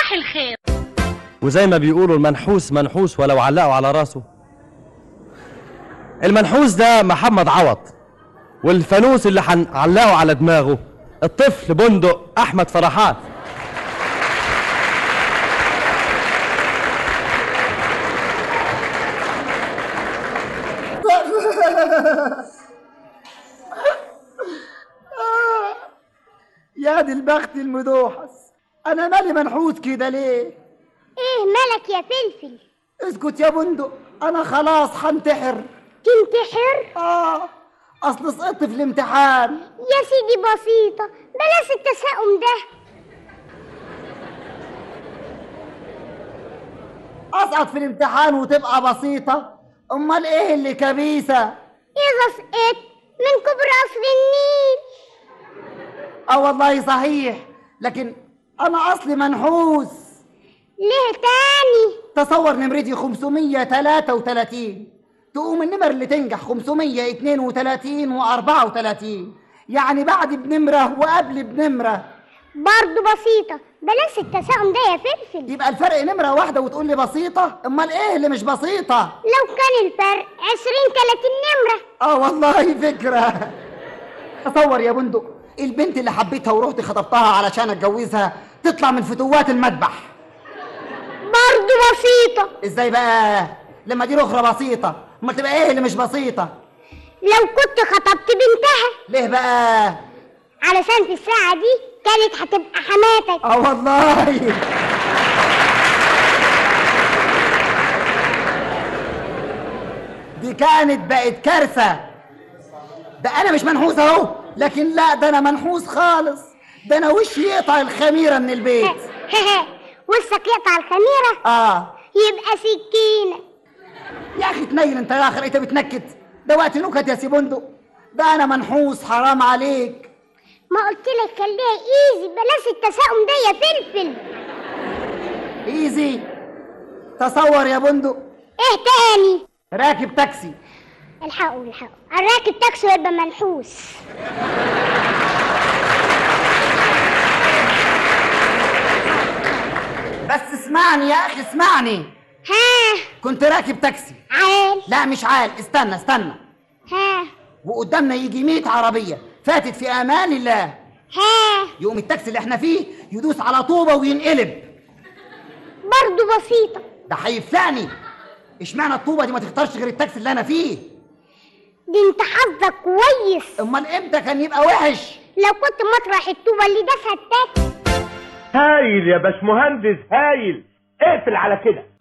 صباح الخير. وزي ما بيقولوا المنحوس منحوس ولو علقوا على راسه. المنحوس ده محمد عوض، والفانوس اللي هنعلقه على دماغه الطفل بندق احمد فرحات. يا دي البخت المدوحس، انا مالي منحوس كده ليه؟ ايه مالك يا فلفل؟ اسكت يا بندق، انا خلاص هنتحر. تنتحر؟ اصل سقطت في الامتحان. يا سيدي بسيطة، بلاش التساؤم ده. اسقط في الامتحان وتبقى بسيطة؟ امال ايه اللي كبيسة؟ اذا سقطت من كبر قصر النيل. والله صحيح، لكن انا اصلي منحوس. ليه تاني؟ تصور نمرتي 533، تقوم النمر اللي تنجح 532 و34، يعني بعد بنمرة وقبل بنمرة. برضو بسيطة، بلاش التساؤم ده يا فلفل. يبقى الفرق نمرة واحدة وتقول لي بسيطة؟ امال ايه اللي مش بسيطة؟ لو كان الفرق 20-30 نمرة. والله فكرة. تصور يا بندق، البنت اللي حبيتها ورحت خطبتها علشان اتجوزها تطلع من فتوات المذبح. برضو بسيطة. ازاي بقى؟ لما دي الاخرى بسيطة، امال تبقى ايه اللي مش بسيطة؟ لو كنت خطبت بنتها. ليه بقى؟ علشان في الساعة دي كانت هتبقى حماتك. والله. دي كانت بقت كارثة. ده انا مش منحوس اهو، لكن لا، ده انا منحوس خالص. ده انا وشي يقطع الخميرة من البيت. وشك يقطع الخميرة؟ يبقى سكينة. يا اخي تنيل انت يا اخر، انت بتنكت. ده وقت نكت يا سي بندق. ده انا منحوس، حرام عليك. ما قلت لك خليها ايزي، بلاش التساؤم ده يا فلفل. ايزي؟ تصور يا بندق. ايه تاني؟ راكب تاكسي. الحقوا الراكب تاكسي ويبقى منحوس. بس اسمعني يا اخي، اسمعني. كنت راكب تاكسي. عال؟ لا مش عال، استنى. وقدامنا يجي 100 عربية فاتت في امان الله. يقوم التاكسي اللي احنا فيه يدوس على طوبة وينقلب. برضو بسيطة. ده هيفلقني. اشمعنى الطوبة دي ما تختارش غير التاكسي اللي انا فيه؟ دي انت حظك كويس. امال امتى كان يبقى وحش؟ لو كنت مطرح الطوبة اللي داسها التاكسي. هايل يا باشمهندس، هايل. اقفل على كده.